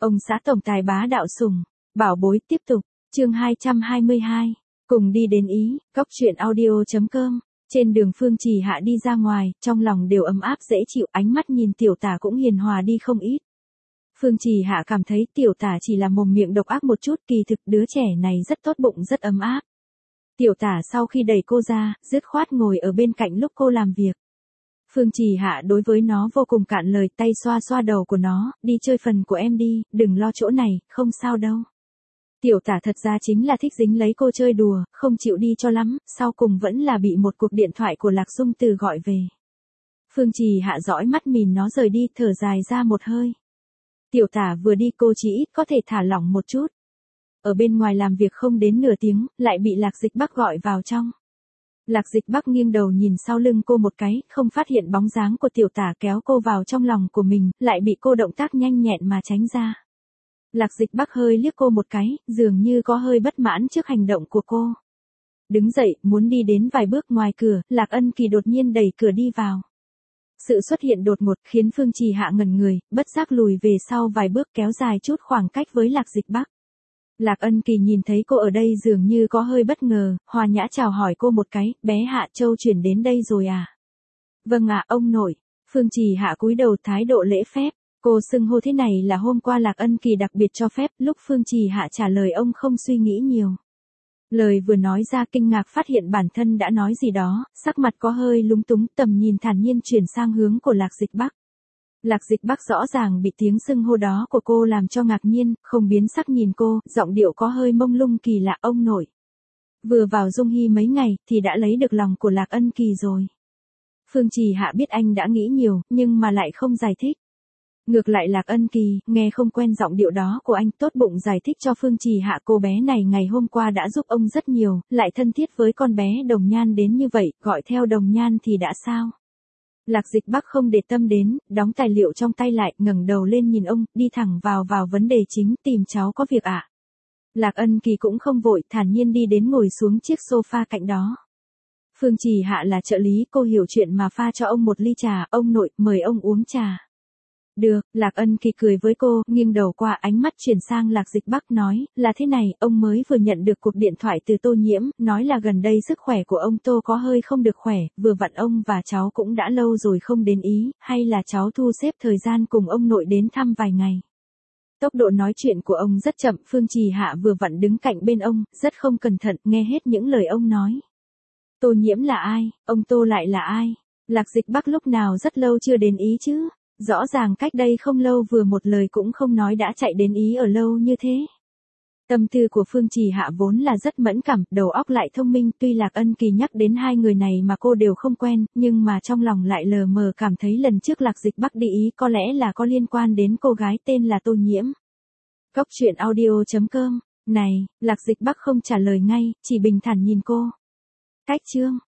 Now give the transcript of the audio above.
Ông xã tổng tài bá đạo sủng, bảo bối tiếp tục, chương 222, cùng đi đến Ý, góc truyện audio.com. Trên đường Phương Trì Hạ đi ra ngoài, trong lòng đều ấm áp dễ chịu, ánh mắt nhìn tiểu tả cũng hiền hòa đi không ít. Phương Trì Hạ cảm thấy tiểu tả chỉ là mồm miệng độc ác một chút, kỳ thực đứa trẻ này rất tốt bụng rất ấm áp. Tiểu tả sau khi đẩy cô ra, dứt khoát ngồi ở bên cạnh lúc cô làm việc. Phương Trì Hạ đối với nó vô cùng cạn lời, tay xoa xoa đầu của nó, đi chơi phần của em đi, đừng lo chỗ này, không sao đâu. Tiểu tả thật ra chính là thích dính lấy cô chơi đùa, không chịu đi cho lắm, sau cùng vẫn là bị một cuộc điện thoại của Lạc Dung Từ gọi về. Phương Trì Hạ dõi mắt nhìn nó rời đi, thở dài ra một hơi. Tiểu tả vừa đi cô chỉ ít có thể thả lỏng một chút. Ở bên ngoài làm việc không đến nửa tiếng, lại bị Lạc Dịch Bắc gọi vào trong. Lạc Dịch Bắc nghiêng đầu nhìn sau lưng cô một cái, không phát hiện bóng dáng của tiểu tả kéo cô vào trong lòng của mình, lại bị cô động tác nhanh nhẹn mà tránh ra. Lạc Dịch Bắc hơi liếc cô một cái, dường như có hơi bất mãn trước hành động của cô. Đứng dậy, muốn đi đến vài bước ngoài cửa, Lạc Ân Kỳ đột nhiên đẩy cửa đi vào. Sự xuất hiện đột ngột khiến Phương Trì Hạ ngẩn người, bất giác lùi về sau vài bước kéo dài chút khoảng cách với Lạc Dịch Bắc. Lạc Ân Kỳ nhìn thấy cô ở đây dường như có hơi bất ngờ, hòa nhã chào hỏi cô một cái, bé Hạ Châu chuyển đến đây rồi à? Vâng ạ, ông nội. Phương Trì Hạ cúi đầu thái độ lễ phép. Cô xưng hô thế này là hôm qua Lạc Ân Kỳ đặc biệt cho phép, lúc Phương Trì Hạ trả lời ông không suy nghĩ nhiều. Lời vừa nói ra kinh ngạc phát hiện bản thân đã nói gì đó, sắc mặt có hơi lúng túng, tầm nhìn thản nhiên chuyển sang hướng của Lạc Dịch Bắc. Lạc Dịch Bắc rõ ràng bị tiếng xưng hô đó của cô làm cho ngạc nhiên, không biến sắc nhìn cô, giọng điệu có hơi mông lung kỳ lạ, ông nội. Vừa vào Dung Hy mấy ngày, thì đã lấy được lòng của Lạc Ân Kỳ rồi. Phương Trì Hạ biết anh đã nghĩ nhiều, nhưng mà lại không giải thích. Ngược lại Lạc Ân Kỳ, nghe không quen giọng điệu đó của anh, tốt bụng giải thích cho Phương Trì Hạ cô bé này ngày hôm qua đã giúp ông rất nhiều, lại thân thiết với con bé Đồng Nhan đến như vậy, gọi theo Đồng Nhan thì đã sao? Lạc Dịch Bắc không để tâm đến, đóng tài liệu trong tay lại, ngẩng đầu lên nhìn ông, đi thẳng vào vấn đề chính, tìm cháu có việc ạ. Lạc Ân Kỳ cũng không vội, thản nhiên đi đến ngồi xuống chiếc sofa cạnh đó. Phương Trì Hạ là trợ lý, cô hiểu chuyện mà pha cho ông một ly trà, ông nội, mời ông uống trà. Được, Lạc Ân Kỳ cười với cô, nghiêng đầu qua, ánh mắt chuyển sang Lạc Dịch Bắc nói, là thế này, ông mới vừa nhận được cuộc điện thoại từ Tô Nhiễm, nói là gần đây sức khỏe của ông Tô có hơi không được khỏe, vừa vặn ông và cháu cũng đã lâu rồi không đến Ý, hay là cháu thu xếp thời gian cùng ông nội đến thăm vài ngày. Tốc độ nói chuyện của ông rất chậm, Phương Trì Hạ vừa vặn đứng cạnh bên ông, rất không cẩn thận, nghe hết những lời ông nói. Tô Nhiễm là ai, ông Tô lại là ai? Lạc Dịch Bắc lúc nào rất lâu chưa đến Ý chứ? Rõ ràng cách đây không lâu vừa một lời cũng không nói đã chạy đến Ý ở lâu như thế. Tâm tư của Phương Trì Hạ vốn là rất mẫn cảm, đầu óc lại thông minh, tuy Lạc Ân Kỳ nhắc đến hai người này mà cô đều không quen, nhưng mà trong lòng lại lờ mờ cảm thấy lần trước Lạc Dịch Bắc đi Ý có lẽ là có liên quan đến cô gái tên là Tô Nhiễm. Góc truyện audio.com, này, Lạc Dịch Bắc không trả lời ngay, chỉ bình thản nhìn cô. Cách chương.